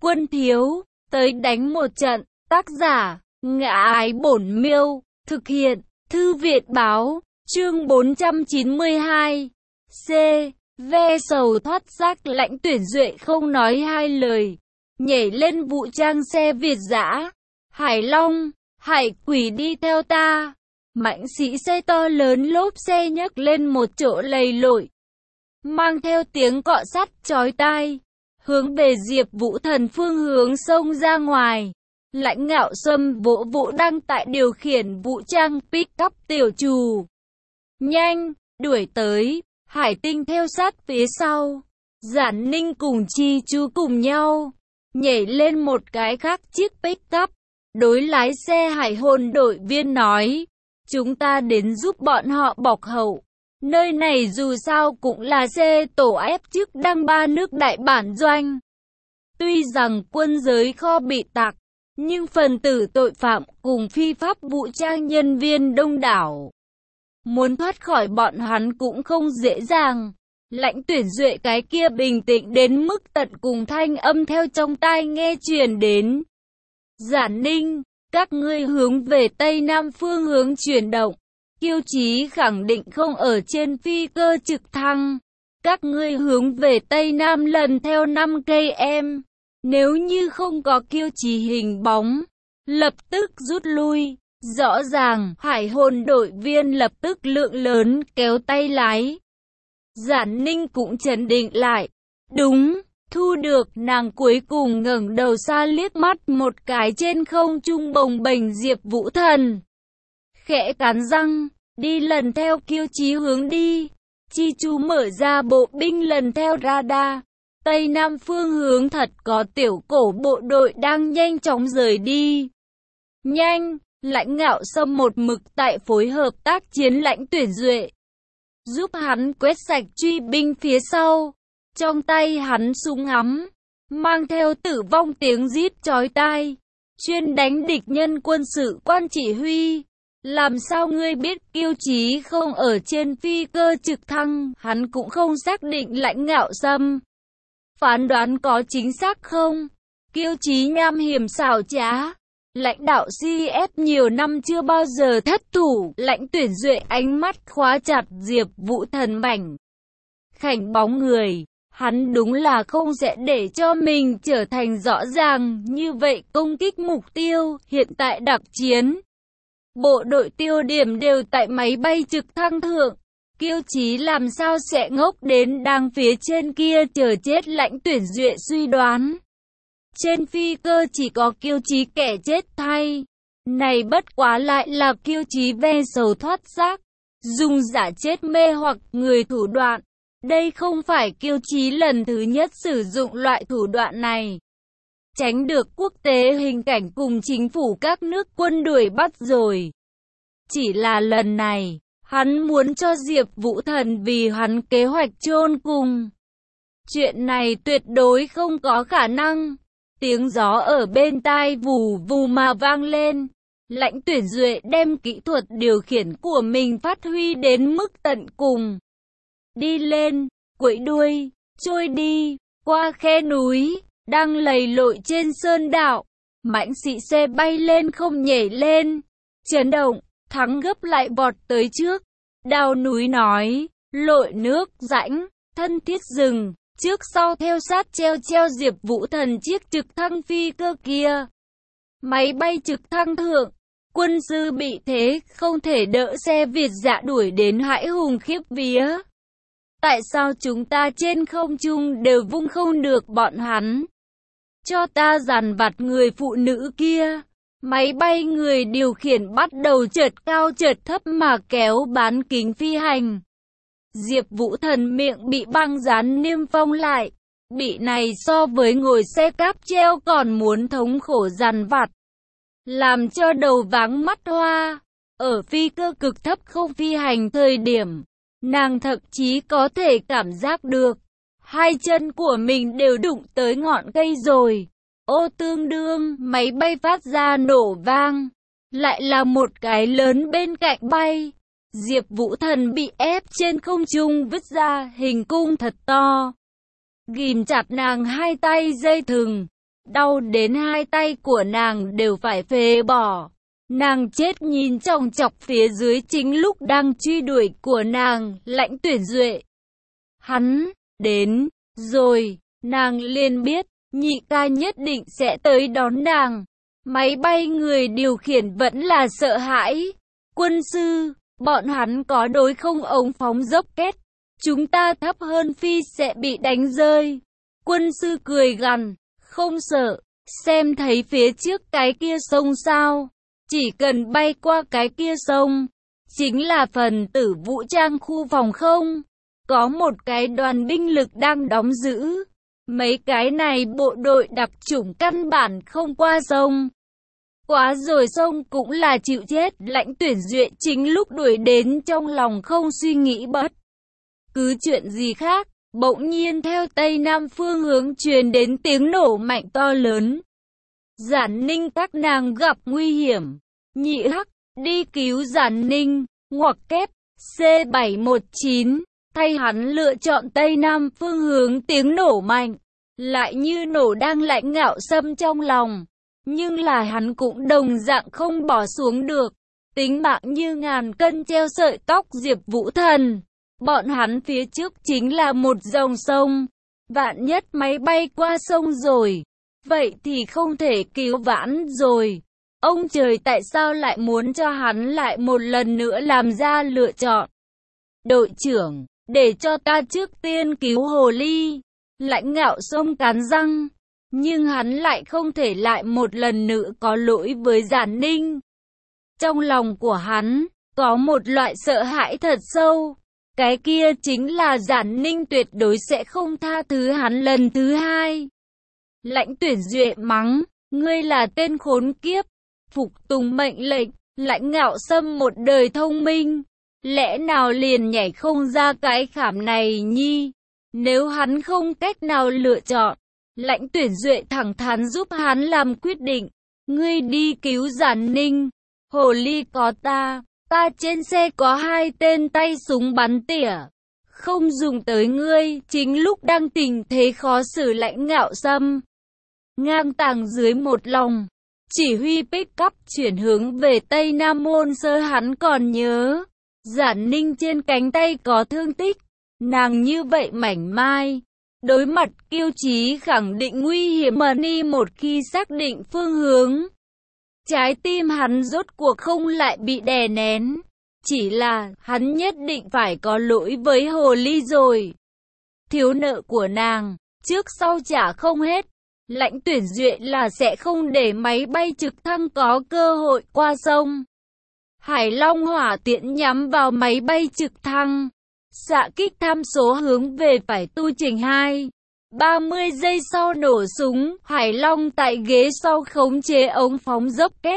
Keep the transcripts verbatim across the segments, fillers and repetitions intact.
Quân thiếu, tới đánh một trận. Tác giả, Ngã Ái Bổn Miêu. Thực hiện, Thư viện báo. Chương bốn trăm chín mươi hai. C. Ve sầu thoát xác. Lãnh Tuyển Duệ không nói hai lời, nhảy lên vũ trang xe Việt dã. Hải Long, Hải Quỷ đi theo ta. Mãnh sĩ xe to lớn lốp xe nhấc lên một chỗ lầy lội, mang theo tiếng cọ sắt chói tai, hướng về Diệp Vũ Thần phương hướng xông ra ngoài. Lãnh Ngạo Sâm vỗ vỗ đang tại điều khiển vũ trang pick-up tiểu trù. Nhanh, đuổi tới. Hải Tinh theo sát phía sau. Giản Ninh cùng Chi Chu cùng nhau nhảy lên một cái khác chiếc pick-up. Đối lái xe Hải Hồn đội viên nói, chúng ta đến giúp bọn họ bọc hậu. Nơi này dù sao cũng là xe tổ ép trước đăng ba nước đại bản doanh. Tuy rằng quân giới kho bị tạc, nhưng phần tử tội phạm cùng phi pháp vũ trang nhân viên đông đảo. Muốn thoát khỏi bọn hắn cũng không dễ dàng. Lãnh Tuyển Duệ cái kia bình tĩnh đến mức tận cùng thanh âm theo trong tai nghe truyền đến. Giản Ninh, các ngươi hướng về Tây Nam phương hướng chuyển động. Kiêu Chí khẳng định không ở trên phi cơ trực thăng. Các ngươi hướng về Tây Nam lần theo năm cây em. Nếu như không có Kiêu Chí hình bóng, lập tức rút lui. Rõ ràng, Hải Hồn đội viên lập tức lượng lớn kéo tay lái. Giản Ninh cũng trấn định lại. Đúng, thu được. Nàng cuối cùng ngẩng đầu xa liếc mắt một cái trên không trung bồng bềnh Diệp Vũ Thần. Khẽ cắn răng, đi lần theo Kiêu Chí hướng đi. Chi Chu mở ra bộ binh lần theo radar. Tây Nam phương hướng thật có tiểu cổ bộ đội đang nhanh chóng rời đi. Nhanh! Lãnh Ngạo Sâm một mực tại phối hợp tác chiến Lãnh Tuyển Duệ, giúp hắn quét sạch truy binh phía sau. Trong tay hắn súng ngắm, mang theo tử vong tiếng rít chói tai, chuyên đánh địch nhân quân sự quan chỉ huy. Làm sao ngươi biết Kiêu Chí không ở trên phi cơ trực thăng? Hắn cũng không xác định Lãnh Ngạo Sâm phán đoán có chính xác không? Kiêu Chí nham hiểm xảo trá, lãnh đạo xê ép nhiều năm chưa bao giờ thất thủ. Lãnh Tuyển Duệ ánh mắt khóa chặt Diệp Vũ Thần mảnh khảnh bóng người. Hắn đúng là không sẽ để cho mình trở thành rõ ràng như vậy công kích mục tiêu. Hiện tại đặc chiến, bộ đội tiêu điểm đều tại máy bay trực thăng thượng. Kiêu Chí làm sao sẽ ngốc đến đang phía trên kia chờ chết? Lãnh Tuyển Duệ suy đoán. Trên phi cơ chỉ có Kiêu Chí kẻ chết thay. Này bất quá lại là Kiêu Chí ve sầu thoát xác, dùng giả chết mê hoặc người thủ đoạn. Đây không phải Kiêu Chí lần thứ nhất sử dụng loại thủ đoạn này. Tránh được quốc tế hình cảnh cùng chính phủ các nước quân đuổi bắt rồi. Chỉ là lần này, hắn muốn cho Diệp Vũ Thần vì hắn kế hoạch chôn cùng. Chuyện này tuyệt đối không có khả năng. Tiếng gió ở bên tai vù vù mà vang lên. Lãnh Tuyển Duệ đem kỹ thuật điều khiển của mình phát huy đến mức tận cùng. Đi lên, quẫy đuôi, trôi đi, qua khe núi, đang lầy lội trên sơn đạo. Mãnh sĩ xe bay lên không nhảy lên. Chấn động, thắng gấp lại vọt tới trước. Đào núi nói, lội nước, rãnh, thân thiết rừng. Trước sau theo sát treo treo Diệp Vũ Thần chiếc trực thăng phi cơ kia. Máy bay trực thăng thượng, quân sư bị thế không thể đỡ xe Việt dã đuổi đến hãi hùng khiếp vía. Tại sao chúng ta trên không trung đều vung không được bọn hắn? Cho ta dằn vặt người phụ nữ kia. Máy bay người điều khiển bắt đầu chợt cao chợt thấp mà kéo bán kính phi hành. Diệp Vũ Thần miệng bị băng dán niêm phong lại. Bị này so với ngồi xe cáp treo còn muốn thống khổ dằn vặt, làm cho đầu váng mắt hoa. Ở phi cơ cực thấp không phi hành thời điểm, nàng thậm chí có thể cảm giác được hai chân của mình đều đụng tới ngọn cây rồi. Ô tương đương, máy bay phát ra nổ vang, lại là một cái lớn bên cạnh bay. Diệp Vũ Thần bị ép trên không trung vứt ra hình cung thật to, ghìm chặt nàng hai tay dây thừng. đau đến hai tay của nàng đều phải phế bỏ. Nàng chết nhìn chòng chọc phía dưới chính lúc đang truy đuổi của nàng, Lãnh Tuyển Duệ. Hắn, đến, rồi, nàng liền biết, nhị ca nhất định sẽ tới đón nàng. Máy bay người điều khiển vẫn là sợ hãi. Quân sư, bọn hắn có đối không ống phóng dốc két. Chúng ta thấp hơn phi sẽ bị đánh rơi. Quân sư cười gằn, không sợ, xem thấy phía trước cái kia sông sao. Chỉ cần bay qua cái kia sông, chính là phần tử vũ trang khu phòng không. Có một cái đoàn binh lực đang đóng giữ. Mấy cái này bộ đội đặc chủng căn bản không qua sông. Quá rồi sông cũng là chịu chết. Lãnh Tuyển Duệ chính lúc đuổi đến trong lòng không suy nghĩ bất cứ chuyện gì khác. Bỗng nhiên theo tây nam phương hướng truyền đến tiếng nổ mạnh to lớn. Giản Ninh các nàng gặp nguy hiểm. Nhị Hắc, đi cứu Giản Ninh, ngoặc kép, C bảy một chín, thay hắn lựa chọn tây nam phương hướng tiếng nổ mạnh. Lại như nổ đang Lãnh Ngạo Sâm trong lòng. Nhưng là hắn cũng đồng dạng không bỏ xuống được. Tính mạng như ngàn cân treo sợi tóc Diệp Vũ Thần. Bọn hắn phía trước chính là một dòng sông. Vạn nhất máy bay qua sông rồi. Vậy thì không thể cứu vãn rồi. Ông trời tại sao lại muốn cho hắn lại một lần nữa làm ra lựa chọn? Đội trưởng, để cho ta trước tiên cứu hồ ly. Lãnh Ngạo Sâm cắn răng. Nhưng hắn lại không thể lại một lần nữa có lỗi với Giản Ninh. Trong lòng của hắn, có một loại sợ hãi thật sâu. Cái kia chính là Giản Ninh tuyệt đối sẽ không tha thứ hắn lần thứ hai. Lãnh Tuyển Duệ mắng, ngươi là tên khốn kiếp. Phục tùng mệnh lệnh, Lãnh Ngạo Sâm một đời thông minh. Lẽ nào liền nhảy không ra cái khảm này nhi? Nếu hắn không cách nào lựa chọn, Lãnh Tuyển Duệ thẳng thắn giúp hắn làm quyết định. Ngươi đi cứu Giản Ninh. Hồ ly có ta. Ta trên xe có hai tên tay súng bắn tỉa. Không dùng tới ngươi. Chính lúc đang tình thế khó xử, Lãnh Ngạo Sâm ngang tàng dưới một lòng. Chỉ huy pick-up chuyển hướng về Tây Nam Môn Sơ. Hắn còn nhớ. Giản Ninh trên cánh tay có thương tích. Nàng như vậy mảnh mai. Đối mặt kiêu chí khẳng định nguy hiểm mà ni một khi xác định phương hướng. Trái tim hắn rốt cuộc không lại bị đè nén. Chỉ là hắn nhất định phải có lỗi với hồ ly rồi. Thiếu nợ của nàng, trước sau trả không hết. Lãnh Tuyển Duệ là sẽ không để máy bay trực thăng có cơ hội qua sông. Hải Long hỏa tiễn nhắm vào máy bay trực thăng. Xạ kích tham số hướng về phải tu trình hai. ba mươi giây sau nổ súng, Hải Long tại ghế sau khống chế ống phóng dốc két.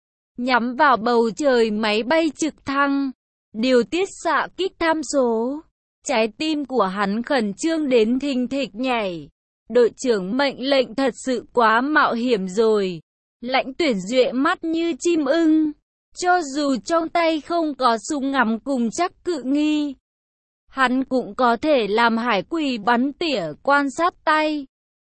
Nhắm vào bầu trời máy bay trực thăng. Điều tiết xạ kích tham số. Trái tim của hắn khẩn trương đến thình thịch nhảy. Đội trưởng mệnh lệnh thật sự quá mạo hiểm rồi. Lãnh Tuyển Duệ mắt như chim ưng. Cho dù trong tay không có súng ngắm cùng chắc cự nghi, hắn cũng có thể làm Hải Quỳ bắn tỉa quan sát tay.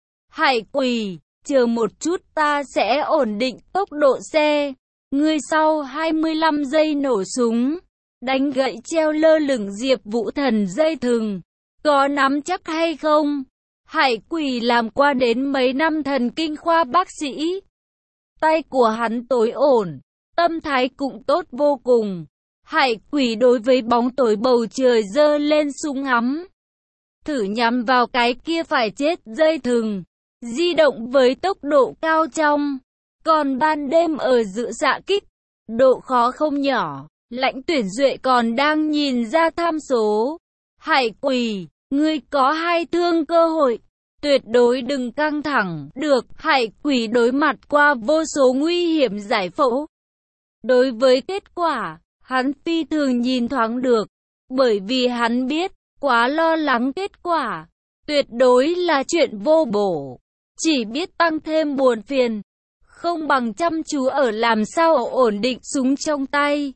Hải Quỳ, chờ một chút, ta sẽ ổn định tốc độ xe. Ngươi sau hai mươi lăm giây nổ súng. Đánh gậy treo lơ lửng Diệp Vũ Thần dây thừng. Có nắm chắc hay không? Hải Quỳ làm qua đến mấy năm thần kinh khoa bác sĩ. Tay của hắn tối ổn. Tâm thái cũng tốt vô cùng. Hải Quỳ đối với bóng tối bầu trời giơ lên súng ngắm. Thử nhắm vào cái kia phải chết dây thừng. Di động với tốc độ cao trong. Còn ban đêm ở giữa xạ kích. Độ khó không nhỏ. Lãnh Tuyển Duệ còn đang nhìn ra tham số. Hải Quỳ, ngươi có hai thương cơ hội. Tuyệt đối đừng căng thẳng. Được, Hải Quỳ đối mặt qua vô số nguy hiểm giải phẫu. Đối với kết quả, hắn phi thường nhìn thoáng được. Bởi vì hắn biết, quá lo lắng kết quả. Tuyệt đối là chuyện vô bổ. Chỉ biết tăng thêm buồn phiền. Không bằng chăm chú ở làm sao ổn định súng trong tay.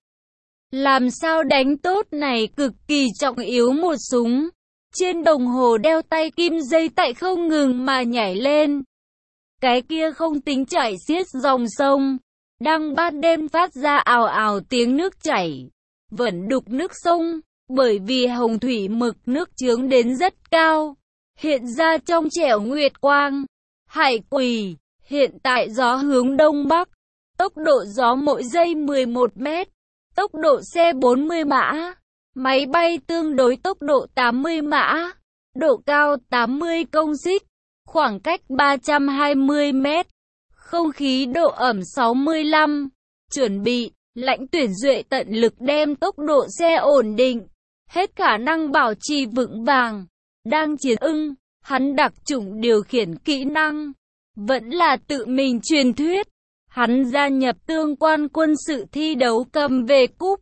Làm sao đánh tốt này cực kỳ trọng yếu một súng. Trên đồng hồ đeo tay kim dây tại không ngừng mà nhảy lên. Cái kia không tính chảy xiết dòng sông, đang ban đêm phát ra ào ào tiếng nước chảy, vẫn đục nước sông, bởi vì hồng thủy mực nước chướng đến rất cao, hiện ra trong trẻo nguyệt quang. Hải Quỳ, hiện tại gió hướng đông bắc, tốc độ gió mỗi giây mười một mét, tốc độ xe bốn mươi mã, máy bay tương đối tốc độ tám mươi mã, độ cao tám mươi công xích, khoảng cách ba trăm hai mươi mét, không khí độ ẩm sáu mươi lăm, chuẩn bị, Lãnh Tuyển Duệ tận lực đem tốc độ xe ổn định, hết khả năng bảo trì vững vàng, đang chiến ưng, hắn đặc chủng điều khiển kỹ năng, vẫn là tự mình truyền thuyết, hắn gia nhập tương quan quân sự thi đấu cầm về cúp,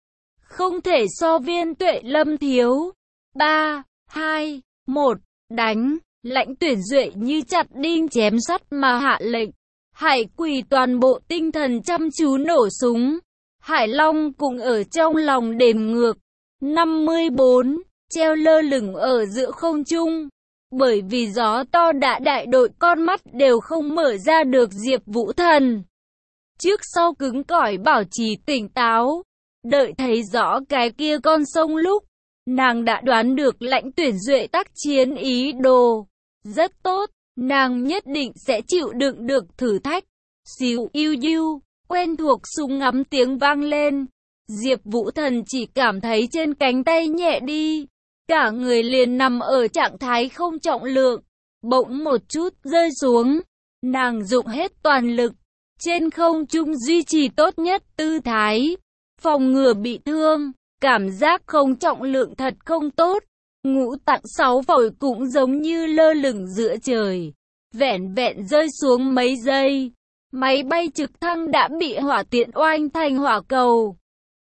không thể so Viên Tuệ Lâm thiếu. ba, hai, một, đánh, Lãnh Tuyển Duệ như chặt đinh chém sắt mà hạ lệnh. Hải Quỳ toàn bộ tinh thần chăm chú nổ súng. Hải Long cũng ở trong lòng đếm ngược. năm mươi bốn, treo lơ lửng ở giữa không trung. Bởi vì gió to đã đại đội con mắt đều không mở ra được Diệp Vũ Thần. Trước sau cứng cỏi bảo trì tỉnh táo. Đợi thấy rõ cái kia con sông lúc, nàng đã đoán được Lãnh Tuyển Duệ tác chiến ý đồ. Rất tốt, nàng nhất định sẽ chịu đựng được thử thách. Xíu iu iu, quen thuộc súng ngắm tiếng vang lên. Diệp Vũ Thần chỉ cảm thấy trên cánh tay nhẹ đi. Cả người liền nằm ở trạng thái không trọng lượng. Bỗng một chút rơi xuống. Nàng dụng hết toàn lực. Trên không trung duy trì tốt nhất tư thái. Phòng ngừa bị thương. Cảm giác không trọng lượng thật không tốt. Ngũ tạng sáu phổi cũng giống như lơ lửng giữa trời. Vẹn vẹn rơi xuống mấy giây. Máy bay trực thăng đã bị hỏa tiễn oanh thành hỏa cầu.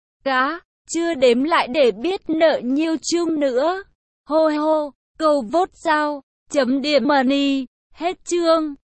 Cá, chưa đếm lại để biết nợ nhiêu chung nữa. Hô hô, cầu vote sao, chấm điểm money, hết chương.